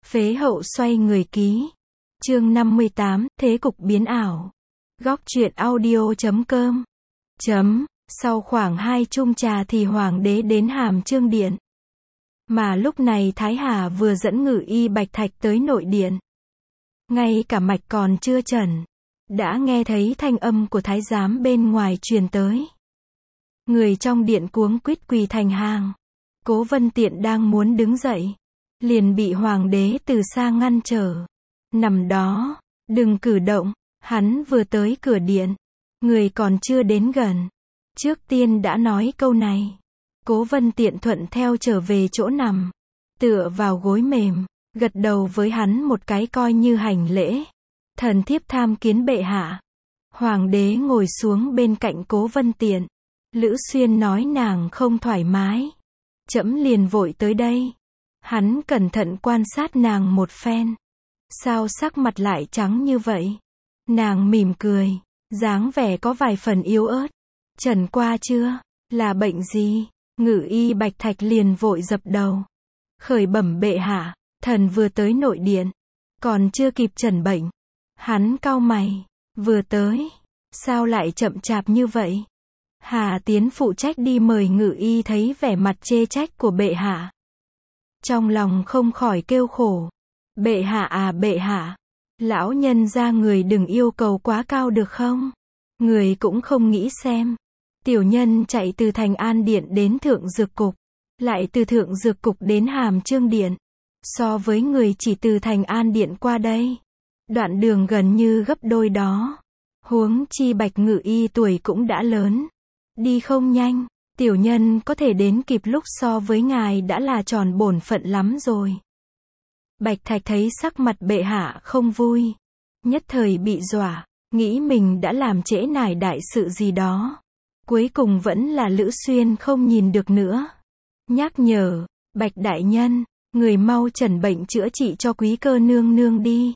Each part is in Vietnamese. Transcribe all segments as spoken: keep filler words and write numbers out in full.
Phế hậu xoay người ký. Chương năm mươi tám, thế cục biến ảo. Góc truyện audio chấm com. Chấm, sau khoảng hai chung trà thì hoàng đế đến Hàm Chương Điện. Mà lúc này Thái Hà vừa dẫn Ngự Y Bạch Thạch tới nội điện. Ngay cả mạch còn chưa trần, đã nghe thấy thanh âm của thái giám bên ngoài truyền tới. Người trong điện cuống quýt quỳ thành hàng. Cố Vân Tiện đang muốn đứng dậy, liền bị hoàng đế từ xa ngăn trở. Nằm đó, đừng cử động, hắn vừa tới cửa điện, người còn chưa đến gần. Trước tiên đã nói câu này. Cố Vân Tiện thuận theo trở về chỗ nằm, tựa vào gối mềm, gật đầu với hắn một cái coi như hành lễ. Thần thiếp tham kiến bệ hạ. Hoàng đế ngồi xuống bên cạnh Cố Vân Tiện. Lữ Xuyên nói nàng không thoải mái, trẫm liền vội tới đây. Hắn cẩn thận quan sát nàng một phen. Sao sắc mặt lại trắng như vậy? Nàng mỉm cười, dáng vẻ có vài phần yếu ớt. Trần qua chưa? Là bệnh gì? Ngự Y Bạch Thạch liền vội dập đầu. Khởi bẩm bệ hạ, thần vừa tới nội điện, còn chưa kịp trần bệnh. Hắn cau mày, vừa tới, sao lại chậm chạp như vậy? Hà Tiến phụ trách đi mời Ngự Y thấy vẻ mặt chê trách của bệ hạ. Trong lòng không khỏi kêu khổ. Bệ hạ à bệ hạ, lão nhân gia người đừng yêu cầu quá cao được không? Người cũng không nghĩ xem. Tiểu nhân chạy từ Thành An Điện đến Thượng Dược Cục, lại từ Thượng Dược Cục đến Hàm Chương Điện. So với người chỉ từ Thành An Điện qua đây, đoạn đường gần như gấp đôi đó. Huống chi Bạch Ngự Y tuổi cũng đã lớn, đi không nhanh, tiểu nhân có thể đến kịp lúc so với ngài đã là tròn bổn phận lắm rồi. Bạch Thạch thấy sắc mặt bệ hạ không vui, nhất thời bị dọa, nghĩ mình đã làm trễ nải đại sự gì đó. Cuối cùng vẫn là Lữ Xuyên không nhìn được nữa. Nhắc nhở, Bạch đại nhân, người mau trần bệnh chữa trị cho Quý Cơ nương nương đi.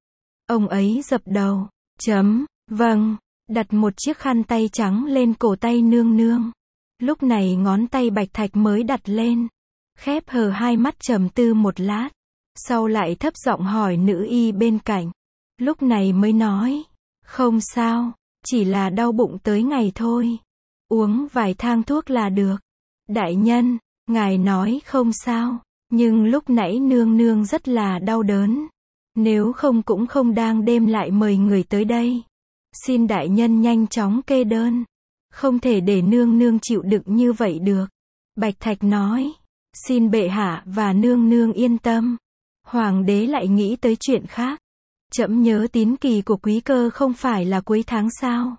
Ông ấy dập đầu, chấm, vâng, đặt một chiếc khăn tay trắng lên cổ tay nương nương. Lúc này ngón tay Bạch Thạch mới đặt lên, khép hờ hai mắt trầm tư một lát, sau lại thấp giọng hỏi nữ y bên cạnh. Lúc này mới nói, không sao, chỉ là đau bụng tới ngày thôi. Uống vài thang thuốc là được. Đại nhân, ngài nói không sao, nhưng lúc nãy nương nương rất là đau đớn. Nếu không cũng không đang đêm lại mời người tới đây. Xin đại nhân nhanh chóng kê đơn. Không thể để nương nương chịu đựng như vậy được. Bạch Thạch nói, xin bệ hạ và nương nương yên tâm. Hoàng đế lại nghĩ tới chuyện khác. Trẫm nhớ tín kỳ của Quý Cơ không phải là cuối tháng sao?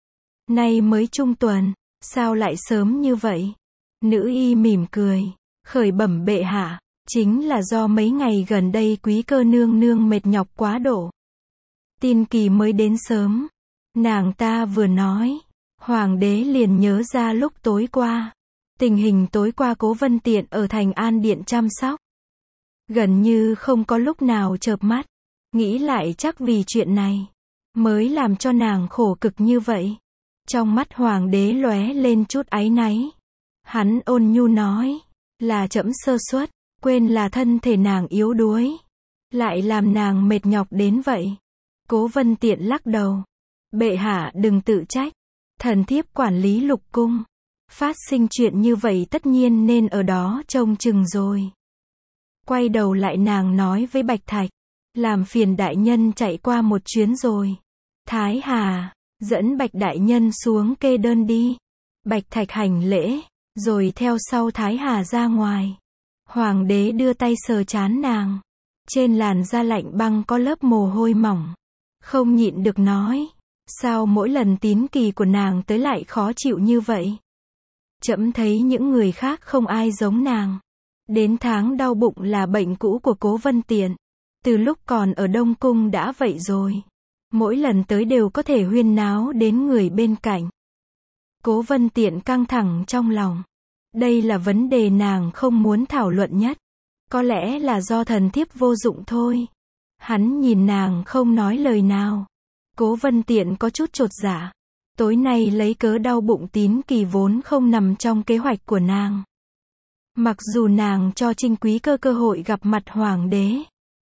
Nay mới trung tuần, sao lại sớm như vậy? Nữ y mỉm cười, khởi bẩm bệ hạ, chính là do mấy ngày gần đây Quý Cơ nương nương mệt nhọc quá độ. Tin kỳ mới đến sớm. Nàng ta vừa nói, hoàng đế liền nhớ ra lúc tối qua. Tình hình tối qua Cố Vân Tiện ở Thành An Điện chăm sóc. Gần như không có lúc nào chợp mắt. Nghĩ lại chắc vì chuyện này, mới làm cho nàng khổ cực như vậy. Trong mắt hoàng đế lóe lên chút áy náy. Hắn ôn nhu nói, là trẫm sơ suất, quên là thân thể nàng yếu đuối, lại làm nàng mệt nhọc đến vậy. Cố Vân Tiện lắc đầu. Bệ hạ đừng tự trách, thần thiếp quản lý lục cung. Phát sinh chuyện như vậy tất nhiên nên ở đó trông chừng rồi. Quay đầu lại nàng nói với Bạch Thạch, làm phiền đại nhân chạy qua một chuyến rồi. Thái Hà, dẫn Bạch đại nhân xuống kê đơn đi. Bạch Thạch hành lễ, rồi theo sau Thái Hà ra ngoài. Hoàng đế đưa tay sờ trán nàng. Trên làn da lạnh băng có lớp mồ hôi mỏng. Không nhịn được nói, sao mỗi lần tín kỳ của nàng tới lại khó chịu như vậy? Trẫm thấy những người khác không ai giống nàng. Đến tháng đau bụng là bệnh cũ của Cố Vân Tiện. Từ lúc còn ở Đông Cung đã vậy rồi. Mỗi lần tới đều có thể huyên náo đến người bên cạnh. Cố Vân Tiện căng thẳng trong lòng. Đây là vấn đề nàng không muốn thảo luận nhất. Có lẽ là do thần thiếp vô dụng thôi. Hắn nhìn nàng không nói lời nào. Cố Vân Tiện có chút chột dạ. Tối nay lấy cớ đau bụng tín kỳ vốn không nằm trong kế hoạch của nàng. Mặc dù nàng cho Trinh Quý Cơ cơ hội gặp mặt hoàng đế,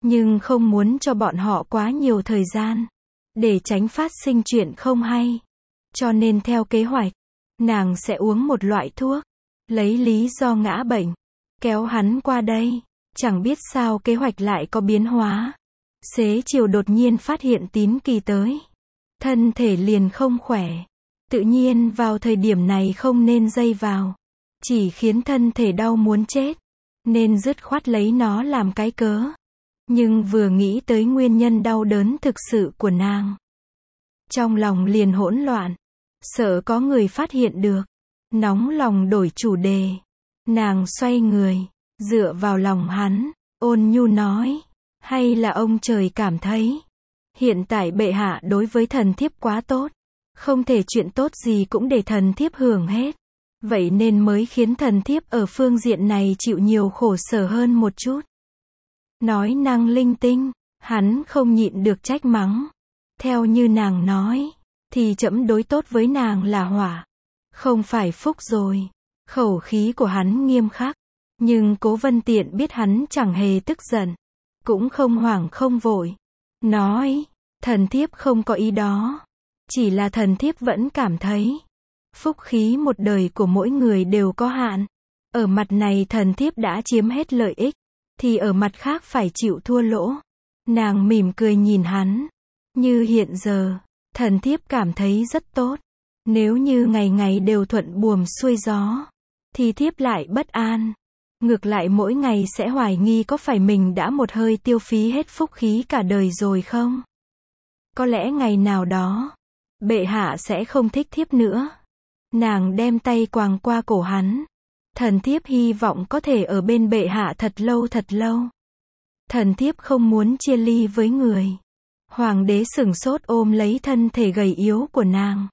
nhưng không muốn cho bọn họ quá nhiều thời gian, để tránh phát sinh chuyện không hay. Cho nên theo kế hoạch, nàng sẽ uống một loại thuốc, lấy lý do ngã bệnh, kéo hắn qua đây. Chẳng biết sao kế hoạch lại có biến hóa. Xế chiều đột nhiên phát hiện Tín Kỳ tới. Thân thể liền không khỏe. Tự nhiên vào thời điểm này không nên dây vào. Chỉ khiến thân thể đau muốn chết. Nên dứt khoát lấy nó làm cái cớ. Nhưng vừa nghĩ tới nguyên nhân đau đớn thực sự của nàng, trong lòng liền hỗn loạn. Sợ có người phát hiện được. Nóng lòng đổi chủ đề. Nàng xoay người, dựa vào lòng hắn, ôn nhu nói. Hay là ông trời cảm thấy hiện tại bệ hạ đối với thần thiếp quá tốt, không thể chuyện tốt gì cũng để thần thiếp hưởng hết. Vậy nên mới khiến thần thiếp ở phương diện này chịu nhiều khổ sở hơn một chút. Nói năng linh tinh, hắn không nhịn được trách mắng. Theo như nàng nói, thì trẫm đối tốt với nàng là hỏa, không phải phúc rồi. Khẩu khí của hắn nghiêm khắc, nhưng Cố Vân Tiện biết hắn chẳng hề tức giận, cũng không hoảng không vội. Nói, thần thiếp không có ý đó. Chỉ là thần thiếp vẫn cảm thấy, phúc khí một đời của mỗi người đều có hạn. Ở mặt này thần thiếp đã chiếm hết lợi ích, thì ở mặt khác phải chịu thua lỗ. Nàng mỉm cười nhìn hắn. Như hiện giờ, thần thiếp cảm thấy rất tốt. Nếu như ngày ngày đều thuận buồm xuôi gió, thì thiếp lại bất an. Ngược lại mỗi ngày sẽ hoài nghi có phải mình đã một hơi tiêu phí hết phúc khí cả đời rồi không? Có lẽ ngày nào đó, bệ hạ sẽ không thích thiếp nữa. Nàng đem tay quàng qua cổ hắn. Thần thiếp hy vọng có thể ở bên bệ hạ thật lâu thật lâu. Thần thiếp không muốn chia ly với người. Hoàng đế sửng sốt ôm lấy thân thể gầy yếu của nàng.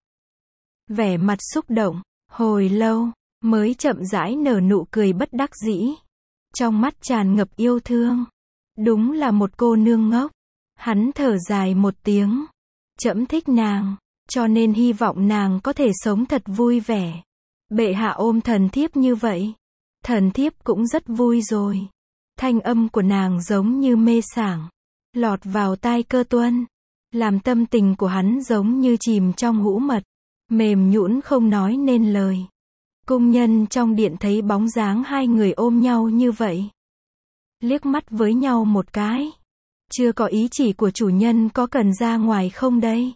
Vẻ mặt xúc động, hồi lâu, mới chậm rãi nở nụ cười bất đắc dĩ. Trong mắt tràn ngập yêu thương. Đúng là một cô nương ngốc. Hắn thở dài một tiếng. Trẫm thích nàng, cho nên hy vọng nàng có thể sống thật vui vẻ. Bệ hạ ôm thần thiếp như vậy, thần thiếp cũng rất vui rồi. Thanh âm của nàng giống như mê sảng, lọt vào tai Cơ Tuân, làm tâm tình của hắn giống như chìm trong hũ mật, mềm nhũn không nói nên lời. Cung nhân trong điện thấy bóng dáng hai người ôm nhau như vậy, liếc mắt với nhau một cái. Chưa có ý chỉ của chủ nhân có cần ra ngoài không đây?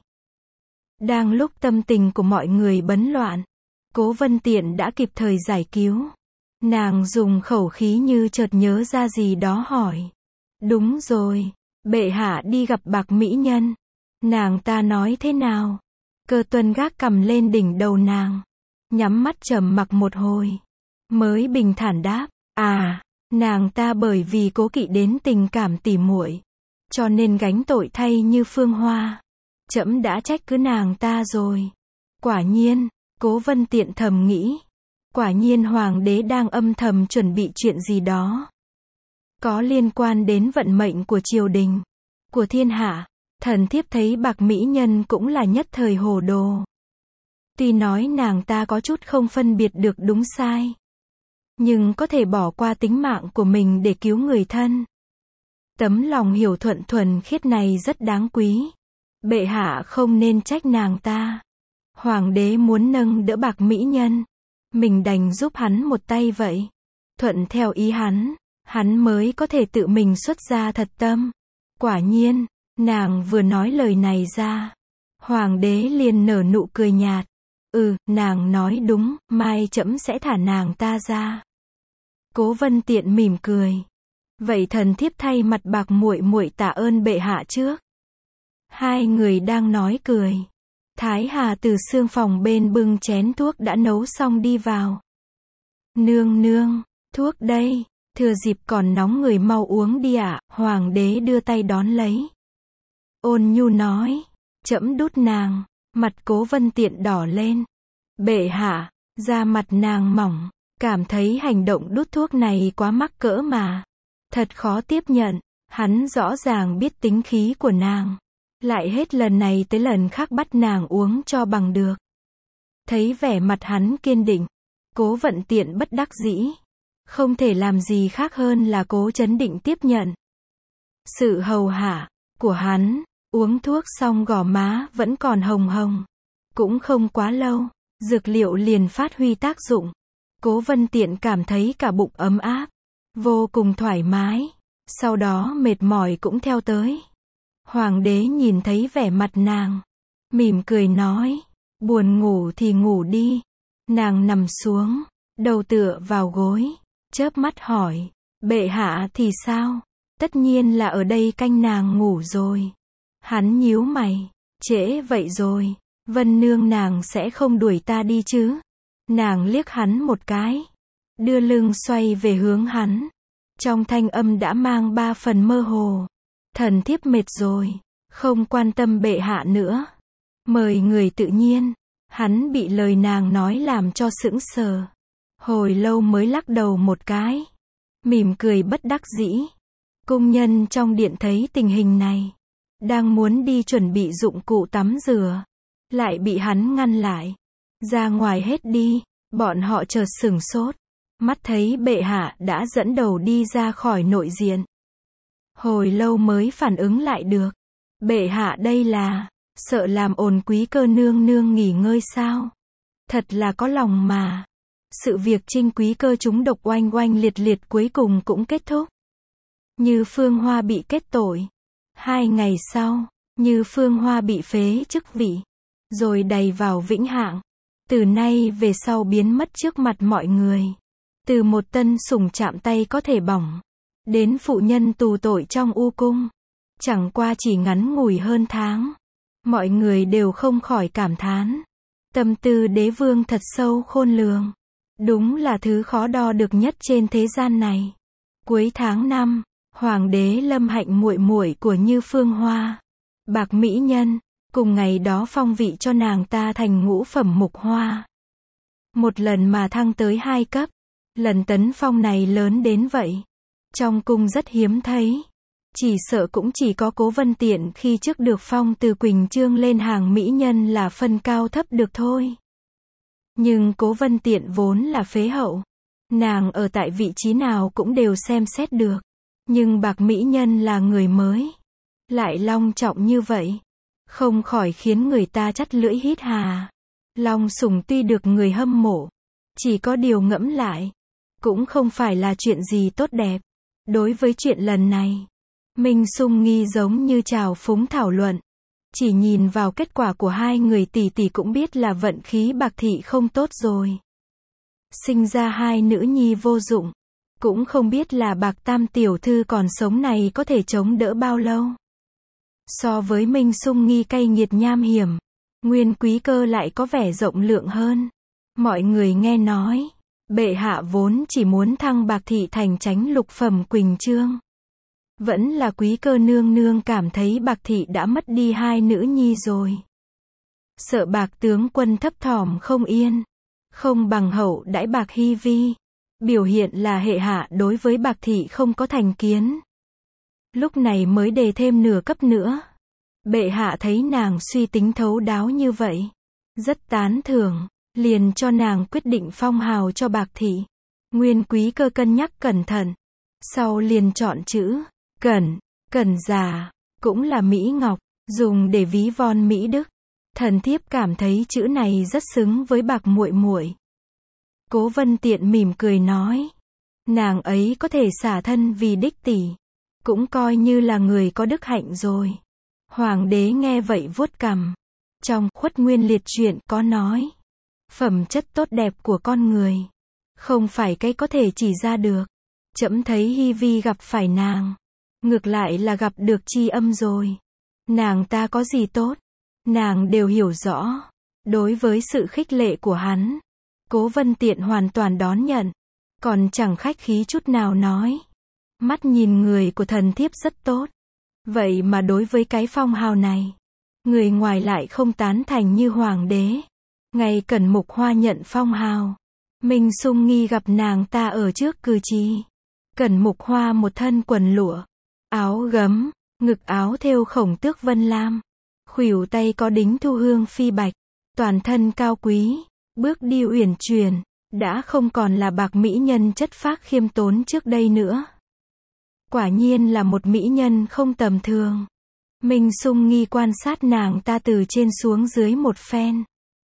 Đang lúc tâm tình của mọi người bấn loạn, Cố Vân Tiện đã kịp thời giải cứu. Nàng dùng khẩu khí như chợt nhớ ra gì đó hỏi. Đúng rồi, bệ hạ đi gặp Bạc mỹ nhân. Nàng ta nói thế nào? Cơ Tuân gác cầm lên đỉnh đầu nàng, nhắm mắt trầm mặc một hồi, mới bình thản đáp, à, nàng ta bởi vì cố kỵ đến tình cảm tỉ muội, cho nên gánh tội thay như Phương Hoa. Trẫm đã trách cứ nàng ta rồi. Quả nhiên, Cố Vân Tiện thầm nghĩ, quả nhiên hoàng đế đang âm thầm chuẩn bị chuyện gì đó, có liên quan đến vận mệnh của triều đình, của thiên hạ. Thần thiếp thấy Bạc mỹ nhân cũng là nhất thời hồ đồ. Tuy nói nàng ta có chút không phân biệt được đúng sai, nhưng có thể bỏ qua tính mạng của mình để cứu người thân. Tấm lòng hiểu thuận thuần khiết này rất đáng quý. Bệ hạ không nên trách nàng ta. Hoàng đế muốn nâng đỡ Bạc mỹ nhân, mình đành giúp hắn một tay vậy. Thuận theo ý hắn, hắn mới có thể tự mình xuất ra thật tâm. Quả nhiên, nàng vừa nói lời này ra, hoàng đế liền nở nụ cười nhạt. Ừ, nàng nói đúng, mai trẫm sẽ thả nàng ta ra. Cố Vân Tiện mỉm cười. Vậy thần thiếp thay mặt Bạc muội muội tạ ơn bệ hạ trước. Hai người đang nói cười, Thái Hà từ xương phòng bên bưng chén thuốc đã nấu xong đi vào. Nương nương, thuốc đây, thừa dịp còn nóng người mau uống đi ạ. Hoàng đế đưa tay đón lấy. Ôn nhu nói, trẫm đút nàng. Mặt Cố Vân Tiện đỏ lên. Bệ hạ, da mặt nàng mỏng, cảm thấy hành động đút thuốc này quá mắc cỡ mà. Thật khó tiếp nhận. Hắn rõ ràng biết tính khí của nàng, lại hết lần này tới lần khác bắt nàng uống cho bằng được. Thấy vẻ mặt hắn kiên định, Cố Vận Tiện bất đắc dĩ, không thể làm gì khác hơn là cố trấn định tiếp nhận. Sự hầu hạ của hắn, uống thuốc xong gò má vẫn còn hồng hồng. Cũng không quá lâu, dược liệu liền phát huy tác dụng. Cố Vân Tiện cảm thấy cả bụng ấm áp, vô cùng thoải mái. Sau đó mệt mỏi cũng theo tới. Hoàng đế nhìn thấy vẻ mặt nàng, mỉm cười nói, buồn ngủ thì ngủ đi. Nàng nằm xuống, đầu tựa vào gối, chớp mắt hỏi, bệ hạ thì sao? Tất nhiên là ở đây canh nàng ngủ rồi. Hắn nhíu mày, trễ vậy rồi, Vân nương nàng sẽ không đuổi ta đi chứ? Nàng liếc hắn một cái, đưa lưng xoay về hướng hắn. Trong thanh âm đã mang ba phần mơ hồ. Thần thiếp mệt rồi, không quan tâm bệ hạ nữa. Mời người tự nhiên. Hắn bị lời nàng nói làm cho sững sờ. Hồi lâu mới lắc đầu một cái, mỉm cười bất đắc dĩ. Cung nhân trong điện thấy tình hình này, đang muốn đi chuẩn bị dụng cụ tắm rửa, lại bị hắn ngăn lại. Ra ngoài hết đi. Bọn họ chợt sửng sốt, mắt thấy bệ hạ đã dẫn đầu đi ra khỏi nội diện. Hồi lâu mới phản ứng lại được. Bệ hạ đây là, sợ làm ồn quý cơ nương nương nghỉ ngơi sao? Thật là có lòng mà. Sự việc Trinh quý cơ chúng độc oanh oanh liệt liệt cuối cùng cũng kết thúc. Như Phương Hoa bị kết tội. Hai ngày sau, Như Phương Hoa bị phế chức vị, rồi đày vào Vĩnh Hạng. Từ nay về sau biến mất trước mặt mọi người. Từ một tân sủng chạm tay có thể bỏng, đến phụ nhân tù tội trong u cung. Chẳng qua chỉ ngắn ngủi hơn tháng. Mọi người đều không khỏi cảm thán. Tâm tư đế vương thật sâu khôn lường. Đúng là thứ khó đo được nhất trên thế gian này. Cuối tháng năm, Hoàng đế lâm hạnh muội muội của Như Phương Hoa, Bạc Mỹ Nhân, cùng ngày đó phong vị cho nàng ta thành ngũ phẩm mục hoa. Một lần mà thăng tới hai cấp. Lần tấn phong này lớn đến vậy. Trong cung rất hiếm thấy. Chỉ sợ cũng chỉ có Cố Vân Tiện khi trước được phong từ Quỳnh Chương lên hàng mỹ nhân là phân cao thấp được thôi. Nhưng Cố Vân Tiện vốn là phế hậu. Nàng ở tại vị trí nào cũng đều xem xét được. Nhưng Bạc Mỹ Nhân là người mới, lại long trọng như vậy, không khỏi khiến người ta chắt lưỡi hít hà. Long sủng tuy được người hâm mộ, chỉ có điều ngẫm lại, cũng không phải là chuyện gì tốt đẹp. Đối với chuyện lần này, Minh Sung Nghi giống như trào phúng thảo luận. Chỉ nhìn vào kết quả của hai người tỷ tỷ cũng biết là vận khí Bạc thị không tốt rồi. Sinh ra hai nữ nhi vô dụng. Cũng không biết là Bạc tam tiểu thư còn sống này có thể chống đỡ bao lâu. So với Minh Sung Nghi cay nghiệt nham hiểm, Nguyên Quý Cơ lại có vẻ rộng lượng hơn. Mọi người nghe nói, bệ hạ vốn chỉ muốn thăng Bạc thị thành chánh lục phẩm Quỳnh Chương. Vẫn là Quý Cơ nương nương cảm thấy Bạc thị đã mất đi hai nữ nhi rồi. Sợ Bạc tướng quân thấp thỏm không yên, không bằng hậu đãi Bạc Hy Vi. Biểu hiện là hệ hạ đối với Bạc thị không có thành kiến. Lúc này mới đề thêm nửa cấp nữa. Bệ hạ thấy nàng suy tính thấu đáo như vậy, rất tán thưởng, liền cho nàng quyết định phong hào cho Bạc thị. Nguyên Quý Cơ cân nhắc cẩn thận, sau liền chọn chữ Cẩn, Cẩn già, cũng là Mỹ Ngọc, dùng để ví von Mỹ Đức. Thần thiếp cảm thấy chữ này rất xứng với Bạc muội muội. Cố Vân Tiện mỉm cười nói, nàng ấy có thể xả thân vì đích tỷ, cũng coi như là người có đức hạnh rồi. Hoàng đế nghe vậy vuốt cằm. Trong Khuất Nguyên Liệt truyện có nói, phẩm chất tốt đẹp của con người, không phải cái có thể chỉ ra được. Trẫm thấy Hy Vi gặp phải nàng, ngược lại là gặp được tri âm rồi. Nàng ta có gì tốt, nàng đều hiểu rõ. Đối với sự khích lệ của hắn, Cố Vân Tiện hoàn toàn đón nhận, còn chẳng khách khí chút nào nói, mắt nhìn người của thần thiếp rất tốt. Vậy mà đối với cái phong hào này, người ngoài lại không tán thành như hoàng đế. Ngày Cẩn Mục Hoa nhận phong hào, Minh Sung Nghi gặp nàng ta ở trước cử trì. Cẩn Mục Hoa một thân quần lụa, áo gấm, ngực áo thêu khổng tước vân lam, khuỷu tay có đính thu hương phi bạch, toàn thân cao quý, bước đi uyển chuyển, đã không còn là Bạc mỹ nhân chất phác khiêm tốn trước đây nữa. Quả nhiên là một mỹ nhân không tầm thường. Minh Sung Nghi quan sát nàng ta từ trên xuống dưới một phen.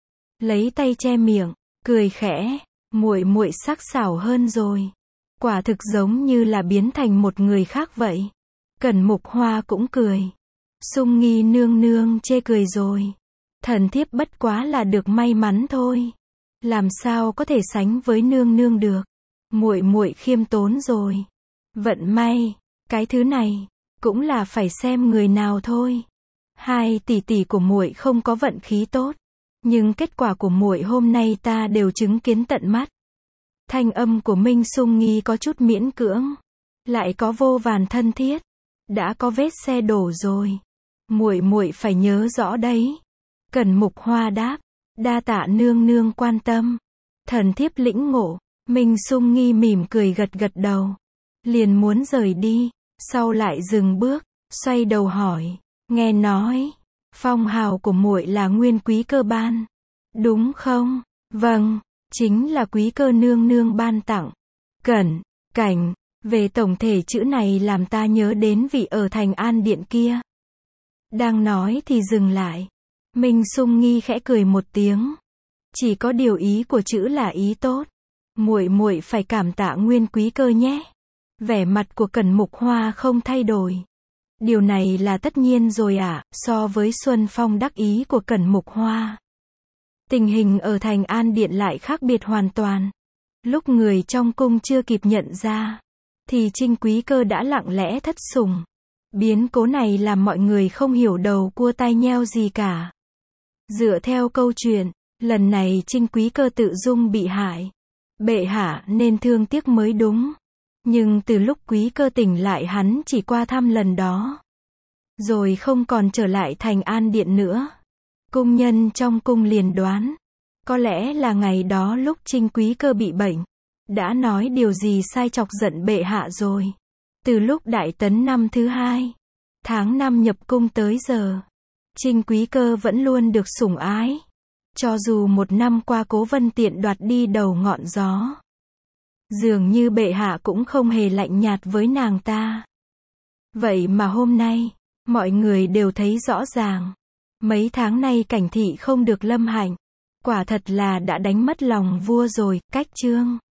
Lấy tay che miệng, cười khẽ, muội muội sắc sảo hơn rồi. Quả thực giống như là biến thành một người khác vậy. Cẩn Mục Hoa cũng cười. Sung Nghi nương nương chê cười rồi. Thần thiếp bất quá là được may mắn thôi. Làm sao có thể sánh với nương nương được. Muội muội khiêm tốn rồi. Vận may, cái thứ này cũng là phải xem người nào thôi. Hai tỷ tỷ của muội không có vận khí tốt, nhưng kết quả của muội hôm nay ta đều chứng kiến tận mắt. Thanh âm của Minh Sung Nghi có chút miễn cưỡng, lại có vô vàn thân thiết. Đã có vết xe đổ rồi, muội muội phải nhớ rõ đấy. Cẩn Mục Hoa đáp, đa tạ nương nương quan tâm. Thần thiếp lĩnh ngộ. Minh Sung Nghi mỉm cười gật gật đầu, liền muốn rời đi, sau lại dừng bước, xoay đầu hỏi, nghe nói phong hào của muội là Nguyên Quý Cơ ban, đúng không? Vâng, chính là Quý Cơ nương nương ban tặng. Cẩn, Cảnh, về tổng thể chữ này làm ta nhớ đến vị ở Thành An Điện kia. Đang nói thì dừng lại. Minh Sung Nghi khẽ cười một tiếng. Chỉ có điều ý của chữ là ý tốt. Muội muội phải cảm tạ Nguyên Quý Cơ nhé. Vẻ mặt của Cẩn Mục Hoa không thay đổi. Điều này là tất nhiên rồi ạ, à, so với Xuân Phong đắc ý của Cẩn Mục Hoa. Tình hình ở Thành An Điện lại khác biệt hoàn toàn. Lúc người trong cung chưa kịp nhận ra, thì Trinh Quý Cơ đã lặng lẽ thất sủng. Biến cố này làm mọi người không hiểu đầu cua tai nheo gì cả. Dựa theo câu chuyện, lần này Trinh Quý Cơ tự dung bị hại. Bệ hạ nên thương tiếc mới đúng. Nhưng từ lúc Quý Cơ tỉnh lại hắn chỉ qua thăm lần đó, rồi không còn trở lại Thành An Điện nữa. Cung nhân trong cung liền đoán, có lẽ là ngày đó lúc Trinh Quý Cơ bị bệnh, đã nói điều gì sai chọc giận bệ hạ rồi. Từ lúc Đại Tấn năm thứ hai, tháng năm nhập cung tới giờ, Trinh Quý Cơ vẫn luôn được sủng ái. Cho dù một năm qua Cố Vân Tiện đoạt đi đầu ngọn gió, dường như bệ hạ cũng không hề lạnh nhạt với nàng ta. Vậy mà hôm nay, mọi người đều thấy rõ ràng. Mấy tháng nay Cảnh thị không được lâm hạnh. Quả thật là đã đánh mất lòng vua rồi. Cách chương